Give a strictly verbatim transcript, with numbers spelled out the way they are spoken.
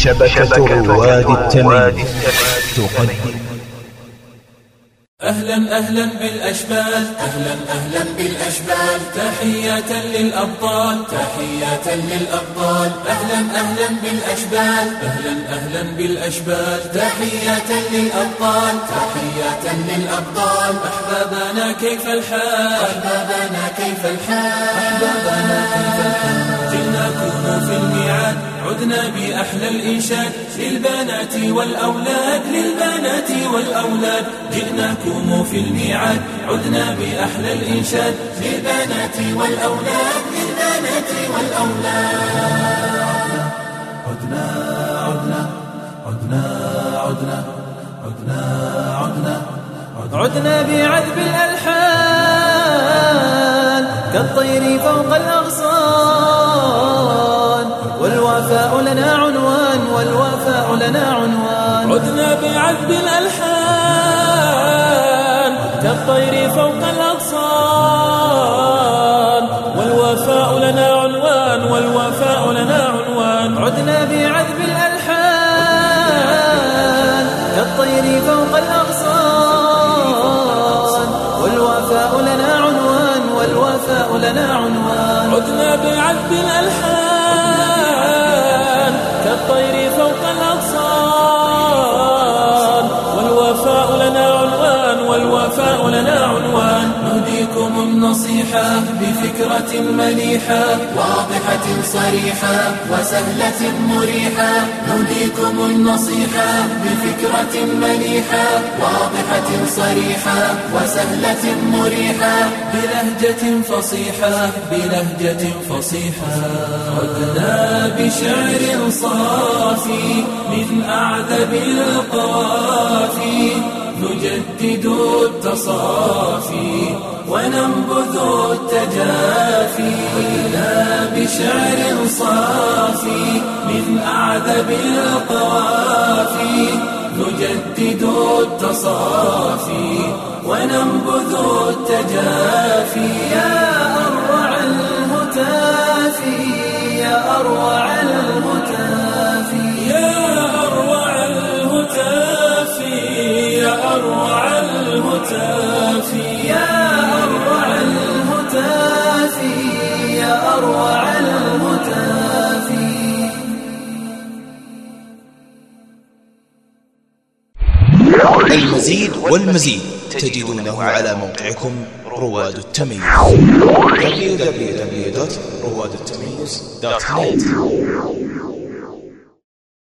شبكة رواد التمييز تقدم. أهلا أهلا بالأشبال، أهلا أهلا بالأشبال، تحية للأبطال، تحية للأبطال. أهلا أهلا بالأشبال، أهلا أهلا بالأشبال، تحية للأبطال، تحية للأبطال. أحبابنا كيف الحال، أحبابنا كيف الحال، أحبابنا كيف الحال. جئناكم في الميعاد، عدنا بأحلى الإنشاد، للبنات والأولاد، للبنات والأولاد. جئناكم في الميعاد، عدنا بأحلى الإنشاد، للبنات والأولاد، للبنات والأولاد. عدنا عدنا عدنا عدنا عدنا عدنا عدنا بعذب الألحان، كالطير فوق الأغصان، والوفاء لنا عنوان، والوفاء لنا عنوان. عدنا بعذب الألحان، كالطير فوق الأغصان، والوفاء لنا عنوان، والوفاء لنا عنوان. عدنا بعذب الألحان، كالطير فوق الأغصان، والوفاء لنا عنوان، والوفاء لنا عنوان. عدنا بعذب الألحان، كالطير فوق الأغصان، والوفاء لنا عنوان، والوفاء لنا عنوان. نهديكم النصيحة بفكرة مليحة، واضحة صريحة وسهلة مريحة. نهديكم النصيحة بفكرة مليحة، واضحة صريحة وسهلة مريحة. بلهجة فصيحة، بلهجة فصيحة. عدنا بشعر صافي من أعذب القوافي، نجدد التصافي وننبذ التجافي. عدنا بشعر صافي من أعذب القوافي، نجدد التصافي وننبذ التجافي. يا أروع الهتافي، يا أروع الهتافي، يا أروع الهتافي، يا أروع الهتافي، يا أروع الهتافي، يا أروع الهتافي. المزيد والمزيد تجدونه على موقعكم رواد التمييز دبليو دبليو دبليو دوت رواد التمييز دوت نت.